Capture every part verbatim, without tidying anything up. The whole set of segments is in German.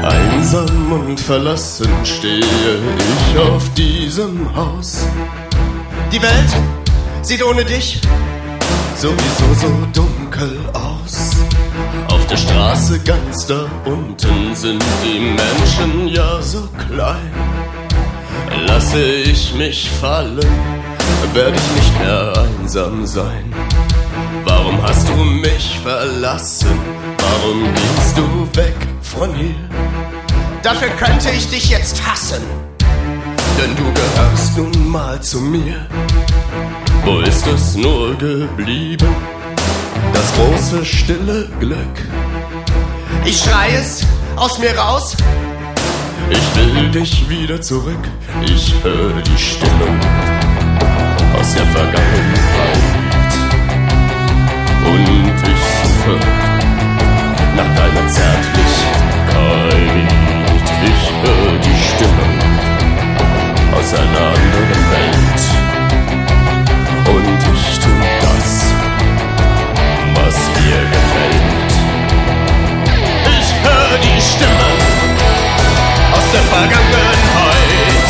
Einsam und verlassen stehe ich auf diesem Haus. Die Welt sieht ohne dich sowieso so dunkel aus. Auf der Straße ganz da unten sind die Menschen ja so klein. Lasse ich mich fallen, werde ich nicht mehr einsam sein. Warum hast du mich verlassen? Warum gehst du weg von hier? Dafür könnte ich dich jetzt hassen, denn du gehörst nun mal zu mir. Wo ist es nur geblieben, das große stille Glück? Ich schrei es aus mir raus, ich will dich wieder zurück. Ich höre die Stimmen aus der Vergangenheit und ich suche nach deiner Zärtlichkeit. Ich höre die Stimmen aus einer anderen Welt und ich tu das, was mir gefällt. Ich höre die Stimmen aus der Vergangenheit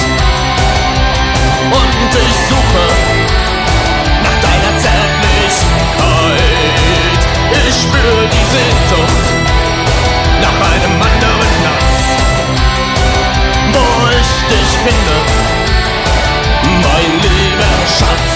und ich suche nach deiner Zärtlichkeit. Ich spüre die Sehnsucht nach einem anderen Platz, wo ich dich finde, mein lieber Schatz.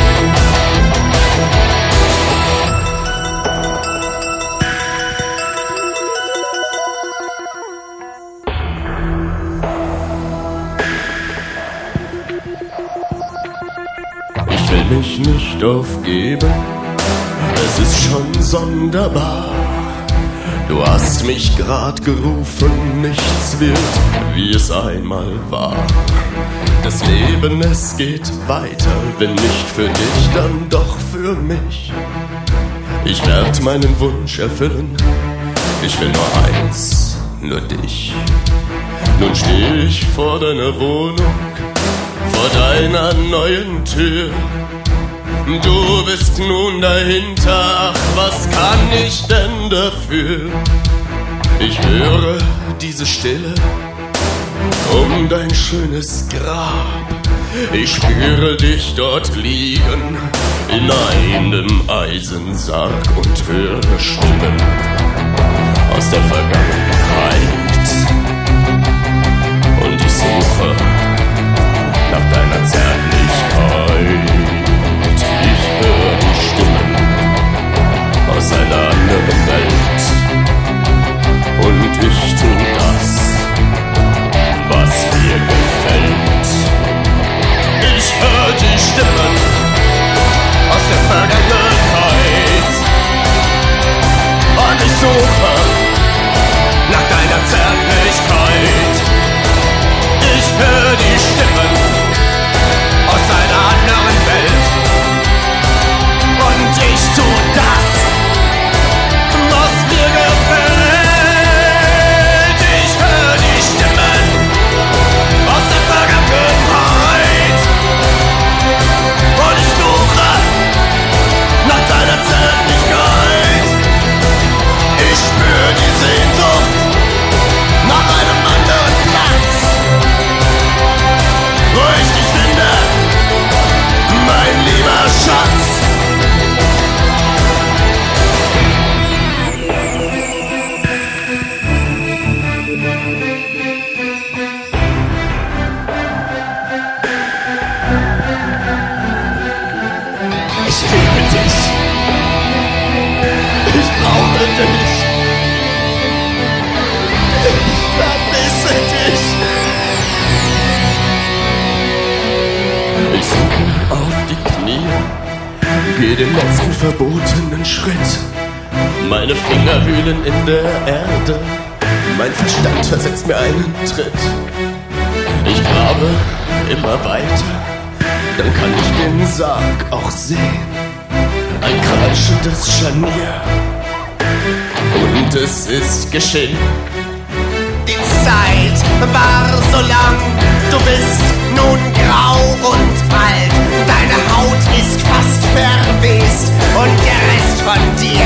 Ich will mich nicht aufgeben, es ist schon sonderbar. Du hast mich grad gerufen, nichts wird, wie es einmal war. Das Leben, es geht weiter, wenn nicht für dich, dann doch für mich. Ich werd meinen Wunsch erfüllen, ich will nur eins, nur dich. Nun steh ich vor deiner Wohnung, vor deiner neuen Tür. Du bist nun dahinter, ach, was kann ich denn dafür? Ich höre diese Stille um dein schönes Grab. Ich spüre dich dort liegen in einem Eisensarg und höre Stimmen aus der Vergangenheit. Und ich suche nach deiner Zärtlichkeit. Ich höre die Stimmen aus einer anderen Welt und ich tu das, was mir gefällt. Ich höre die Stimmen aus der Vergangenheit und ich suche nach deiner Zärtlichkeit. Ich höre die Stimmen aus einer anderen Welt und ich tu das, was mir gefällt. Ich höre die Stimmen aus der Vergangenheit und ich suche nach deiner Zärtlichkeit. Ich spüre die Sehnsucht nach einem anderen Platz, wo ich dich finde, mein lieber Schatz. Ich liebe dich. Ich brauche dich. Ich vermisse dich. Ich sinke auf die Knie, geh den letzten verbotenen Schritt. Meine Finger wühlen in der Erde, mein Verstand versetzt mir einen Tritt. Ich grabe immer weiter, dann kann ich den Sarg auch sehen. Ein kreischendes Scharnier und es ist geschehen. Die Zeit war so lang, du bist nun grau und alt. Deine Haut ist fast verwest und der Rest von dir